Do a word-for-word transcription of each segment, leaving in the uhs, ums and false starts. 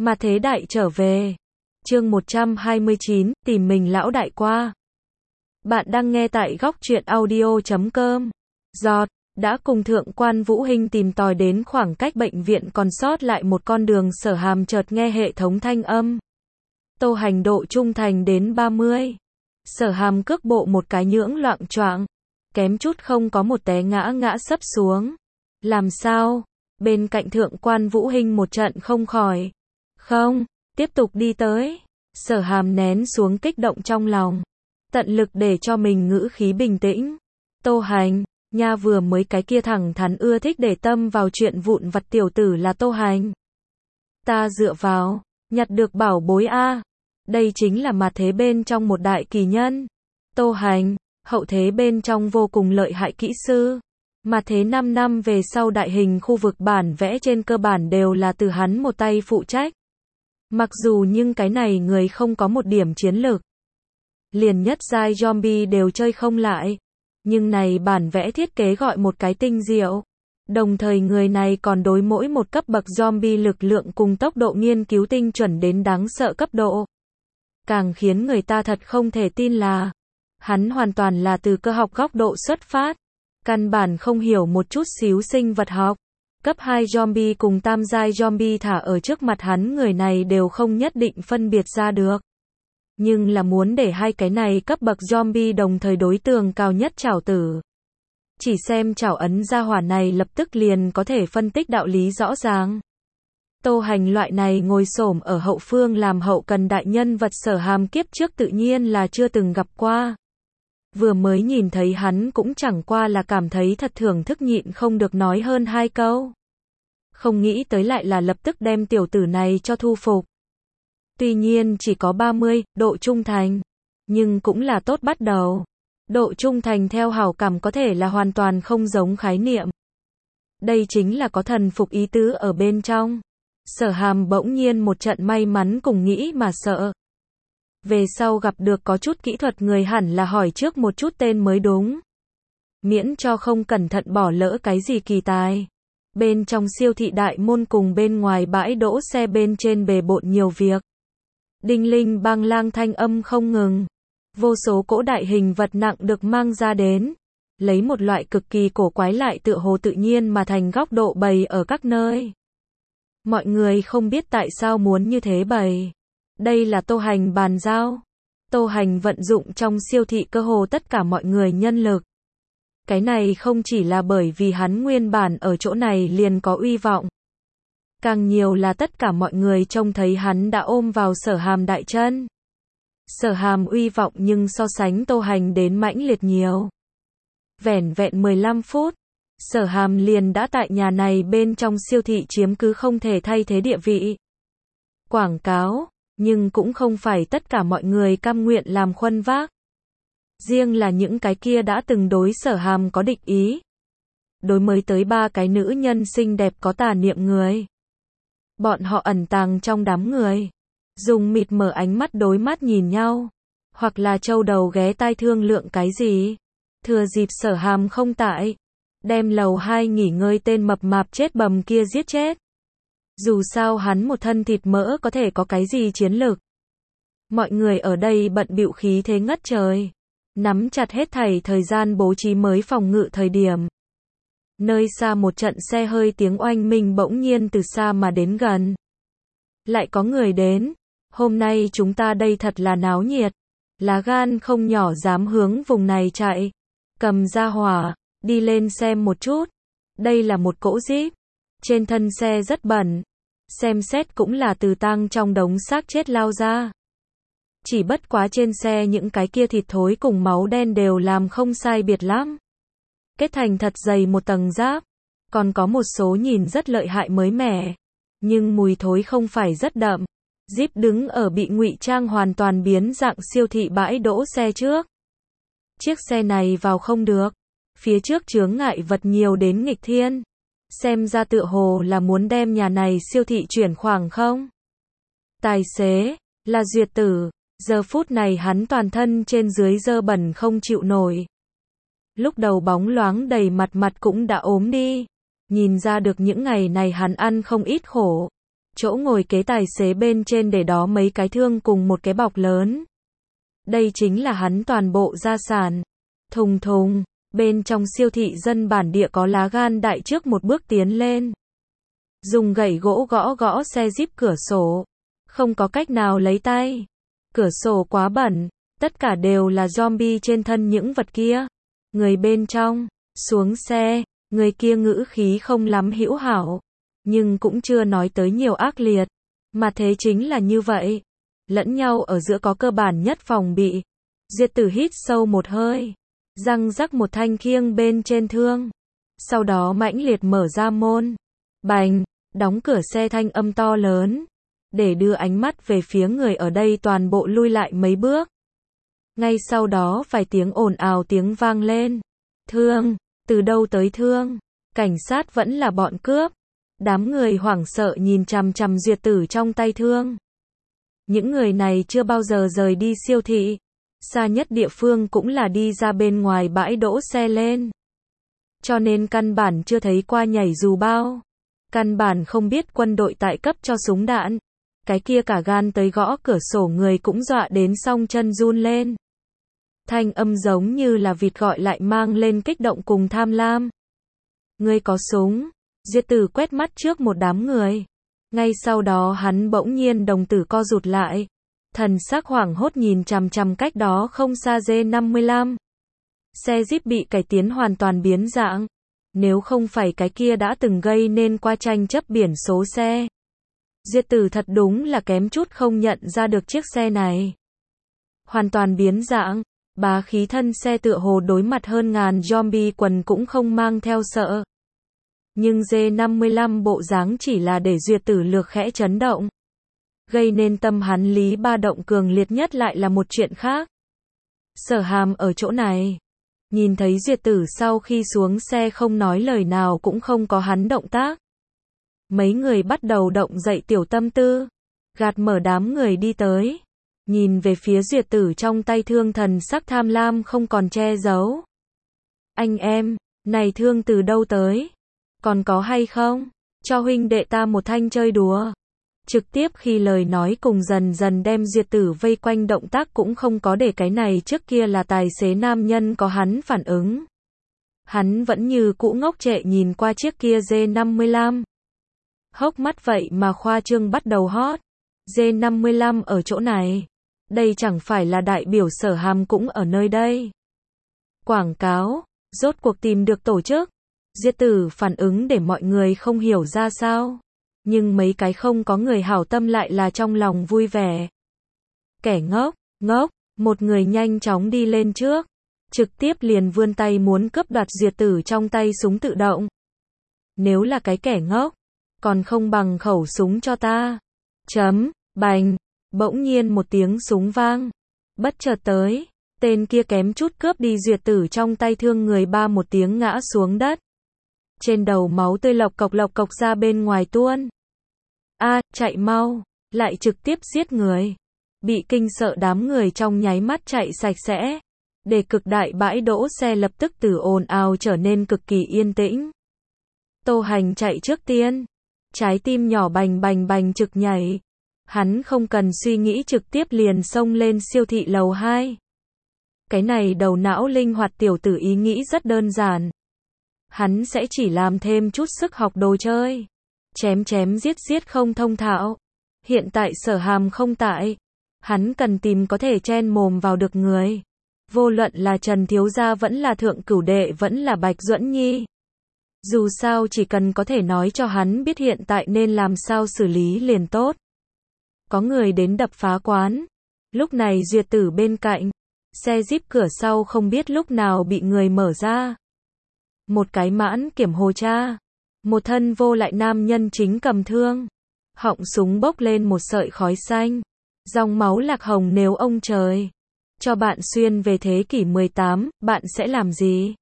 Mà thế đại trở về. Chương một trăm hai mươi chín, tìm mình lão đại qua. Bạn đang nghe tại góc truyện audio chấm com. Giọt, đã cùng thượng quan Vũ Hinh tìm tòi đến khoảng cách bệnh viện còn sót lại một con đường. Sở Hàm chợt nghe hệ thống thanh âm. Tô Hành độ trung thành đến ba mươi. Sở Hàm cước bộ một cái nhưỡng loạng choạng, kém chút không có một té ngã ngã sấp xuống. Làm sao? Bên cạnh thượng quan Vũ Hinh một trận không khỏi. Không, tiếp tục đi tới. Sở Hàm nén xuống kích động trong lòng, tận lực để cho mình ngữ khí bình tĩnh. Tô Hành, nha, vừa mới cái kia thẳng thắn ưa thích để tâm vào chuyện vụn vặt tiểu tử là Tô Hành. Ta dựa vào, nhặt được bảo bối a. Đây chính là mặt thế bên trong một đại kỳ nhân. Tô Hành, hậu thế bên trong vô cùng lợi hại kỹ sư. Mà thế năm năm về sau đại hình khu vực bản vẽ trên cơ bản đều là từ hắn một tay phụ trách. Mặc dù nhưng cái này người không có một điểm chiến lược, liền nhất giai zombie đều chơi không lại. Nhưng này bản vẽ thiết kế gọi một cái tinh diệu. Đồng thời người này còn đối mỗi một cấp bậc zombie lực lượng cùng tốc độ nghiên cứu tinh chuẩn đến đáng sợ cấp độ. Càng khiến người ta thật không thể tin là hắn hoàn toàn là từ cơ học góc độ xuất phát, căn bản không hiểu một chút xíu sinh vật học. Cấp hai zombie cùng tam giai zombie thả ở trước mặt hắn, người này đều không nhất định phân biệt ra được. Nhưng là muốn để hai cái này cấp bậc zombie đồng thời đối tượng cao nhất trảo tử. Chỉ xem trảo ấn ra hỏa này lập tức liền có thể phân tích đạo lý rõ ràng. Tô Hành loại này ngồi xổm ở hậu phương làm hậu cần đại nhân vật Sở Hàm kiếp trước tự nhiên là chưa từng gặp qua. Vừa mới nhìn thấy hắn cũng chẳng qua là cảm thấy thật thưởng thức, nhịn không được nói hơn hai câu. Không nghĩ tới lại là lập tức đem tiểu tử này cho thu phục. Tuy nhiên chỉ có ba mươi, độ trung thành. Nhưng cũng là tốt bắt đầu. Độ trung thành theo hảo cảm có thể là hoàn toàn không giống khái niệm. Đây chính là có thần phục ý tứ ở bên trong. Sở Hàm bỗng nhiên một trận may mắn cùng nghĩ mà sợ. Về sau gặp được có chút kỹ thuật người hẳn là hỏi trước một chút tên mới đúng. Miễn cho không cẩn thận bỏ lỡ cái gì kỳ tài. Bên trong siêu thị đại môn cùng bên ngoài bãi đỗ xe bên trên bề bộn nhiều việc. Đinh linh bang lang thanh âm không ngừng. Vô số cỗ đại hình vật nặng được mang ra đến. Lấy một loại cực kỳ cổ quái lại tựa hồ tự nhiên mà thành góc độ bày ở các nơi. Mọi người không biết tại sao muốn như thế bày. Đây là Tô Hành bàn giao. Tô Hành vận dụng trong siêu thị cơ hồ tất cả mọi người nhân lực. Cái này không chỉ là bởi vì hắn nguyên bản ở chỗ này liền có uy vọng. Càng nhiều là tất cả mọi người trông thấy hắn đã ôm vào Sở Hàm đại chân. Sở Hàm uy vọng nhưng so sánh Tô Hành đến mãnh liệt nhiều. Vẻn vẹn mười lăm phút, Sở Hàm liền đã tại nhà này bên trong siêu thị chiếm cứ không thể thay thế địa vị. Quảng cáo, nhưng cũng không phải tất cả mọi người cam nguyện làm khuân vác. Riêng là những cái kia đã từng đối Sở Hàm có địch ý. Đối mới tới ba cái nữ nhân xinh đẹp có tà niệm người. Bọn họ ẩn tàng trong đám người. Dùng mịt mờ ánh mắt đối mắt nhìn nhau. Hoặc là châu đầu ghé tai thương lượng cái gì. Thừa dịp Sở Hàm không tại. Đem lầu hai nghỉ ngơi tên mập mạp chết bầm kia giết chết. Dù sao hắn một thân thịt mỡ có thể có cái gì chiến lược. Mọi người ở đây bận bịu khí thế ngất trời. Nắm chặt hết thảy thời gian bố trí mới phòng ngự thời điểm. Nơi xa một trận xe hơi tiếng oanh minh bỗng nhiên từ xa mà đến gần. Lại có người đến. Hôm nay chúng ta đây thật là náo nhiệt. Lá gan không nhỏ dám hướng vùng này chạy. Cầm ra hỏa, đi lên xem một chút. Đây là một cỗ Jeep. Trên thân xe rất bẩn. Xem xét cũng là từ tang trong đống xác chết lao ra. Chỉ bất quá trên xe những cái kia thịt thối cùng máu đen đều làm không sai biệt lắm. Kết thành thật dày một tầng giáp. Còn có một số nhìn rất lợi hại mới mẻ. Nhưng mùi thối không phải rất đậm. Jeep đứng ở bị ngụy trang hoàn toàn biến dạng siêu thị bãi đỗ xe trước. Chiếc xe này vào không được. Phía trước chướng ngại vật nhiều đến nghịch thiên. Xem ra tựa hồ là muốn đem nhà này siêu thị chuyển khoảng không. Tài xế, là Duyệt Tử. Giờ phút này hắn toàn thân trên dưới dơ bẩn không chịu nổi. Lúc đầu bóng loáng đầy mặt mặt cũng đã ốm đi. Nhìn ra được những ngày này hắn ăn không ít khổ. Chỗ ngồi kế tài xế bên trên để đó mấy cái thương cùng một cái bọc lớn. Đây chính là hắn toàn bộ gia sản. Thùng thùng, bên trong siêu thị dân bản địa có lá gan đại trước một bước tiến lên. Dùng gậy gỗ gõ gõ xe Jeep cửa sổ. Không có cách nào lấy tay. Cửa sổ quá bẩn, tất cả đều là zombie trên thân những vật kia. Người bên trong, xuống xe, người kia ngữ khí không lắm hữu hảo. Nhưng cũng chưa nói tới nhiều ác liệt. Mà thế chính là như vậy. Lẫn nhau ở giữa có cơ bản nhất phòng bị. Diệt Tử hít sâu một hơi. Răng rắc một thanh khiêng bên trên thương. Sau đó mãnh liệt mở ra môn. Bành, đóng cửa xe thanh âm to lớn. Để đưa ánh mắt về phía người ở đây toàn bộ lui lại mấy bước. Ngay sau đó vài tiếng ồn ào tiếng vang lên. Thương, từ đâu tới thương? Cảnh sát vẫn là bọn cướp. Đám người hoảng sợ nhìn chằm chằm Duyệt Tử trong tay thương. Những người này chưa bao giờ rời đi siêu thị. Xa nhất địa phương cũng là đi ra bên ngoài bãi đỗ xe lên. Cho nên căn bản chưa thấy qua nhảy dù bao. Căn bản không biết quân đội tại cấp cho súng đạn. Cái kia cả gan tới gõ cửa sổ người cũng dọa đến song chân run lên. Thanh âm giống như là vịt gọi lại mang lên kích động cùng tham lam. Ngươi có súng. Diệt Tử quét mắt trước một đám người. Ngay sau đó hắn bỗng nhiên đồng tử co rụt lại. Thần sắc hoảng hốt nhìn chằm chằm cách đó không xa D năm mươi lăm. Xe Jeep bị cải tiến hoàn toàn biến dạng. Nếu không phải cái kia đã từng gây nên qua tranh chấp biển số xe. Diệt Tử thật đúng là kém chút không nhận ra được chiếc xe này. Hoàn toàn biến dạng. Bá khí thân xe tựa hồ đối mặt hơn ngàn zombie quần cũng không mang theo sợ. Nhưng D năm mươi lăm bộ dáng chỉ là để Duyệt Tử lược khẽ chấn động. Gây nên tâm hắn lý ba động cường liệt nhất lại là một chuyện khác. Sở Hàm ở chỗ này. Nhìn thấy Duyệt Tử sau khi xuống xe không nói lời nào cũng không có hắn động tác. Mấy người bắt đầu động dậy tiểu tâm tư. Gạt mở đám người đi tới. Nhìn về phía Duyệt Tử trong tay thương thần sắc tham lam không còn che giấu. Anh em, này thương từ đâu tới? Còn có hay không? Cho huynh đệ ta một thanh chơi đùa. Trực tiếp khi lời nói cùng dần dần đem Duyệt Tử vây quanh động tác cũng không có để cái này trước kia là tài xế nam nhân có hắn phản ứng. Hắn vẫn như cũ ngốc trệ nhìn qua chiếc kia D năm mươi lăm. Hốc mắt vậy mà khoa trương bắt đầu hot. D năm mươi lăm ở chỗ này. Đây chẳng phải là đại biểu Sở Hàm cũng ở nơi đây. Quảng cáo, rốt cuộc tìm được tổ chức. Diệt Tử phản ứng để mọi người không hiểu ra sao. Nhưng mấy cái không có người hảo tâm lại là trong lòng vui vẻ. Kẻ ngốc, ngốc, một người nhanh chóng đi lên trước. Trực tiếp liền vươn tay muốn cướp đoạt Duyệt Tử trong tay súng tự động. Nếu là cái kẻ ngốc, còn không bằng khẩu súng cho ta. Chấm, bành, bỗng nhiên một tiếng súng vang. Bất chợt tới, tên kia kém chút cướp đi Duyệt Tử trong tay thương người ba một tiếng ngã xuống đất. Trên đầu máu tươi lộc cộc lộc cộc ra bên ngoài tuôn. A, chạy mau, lại trực tiếp giết người. Bị kinh sợ đám người trong nháy mắt chạy sạch sẽ. Để cực đại bãi đỗ xe lập tức từ ồn ào trở nên cực kỳ yên tĩnh. Tô Hành chạy trước tiên. Trái tim nhỏ bành bành bành trực nhảy. Hắn không cần suy nghĩ trực tiếp liền xông lên siêu thị lầu hai. Cái này đầu não linh hoạt tiểu tử ý nghĩ rất đơn giản. Hắn sẽ chỉ làm thêm chút sức học đồ chơi. Chém chém giết giết không thông thạo. Hiện tại Sở Hàm không tại. Hắn cần tìm có thể chen mồm vào được người. Vô luận là Trần Thiếu Gia vẫn là Thượng Cửu Đệ vẫn là Bạch Duẫn Nhi. Dù sao chỉ cần có thể nói cho hắn biết hiện tại nên làm sao xử lý liền tốt. Có người đến đập phá quán. Lúc này Duyệt Tử bên cạnh. Xe Jeep cửa sau không biết lúc nào bị người mở ra. Một cái mãn kiểm hồ tra. Một thân vô lại nam nhân chính cầm thương. Họng súng bốc lên một sợi khói xanh. Dòng máu lạc hồng nếu ông trời. Cho bạn xuyên về thế kỷ mười tám, bạn sẽ làm gì?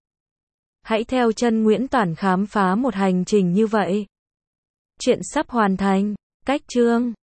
Hãy theo chân Nguyễn Toản khám phá một hành trình như vậy. Chuyện sắp hoàn thành. Cách chương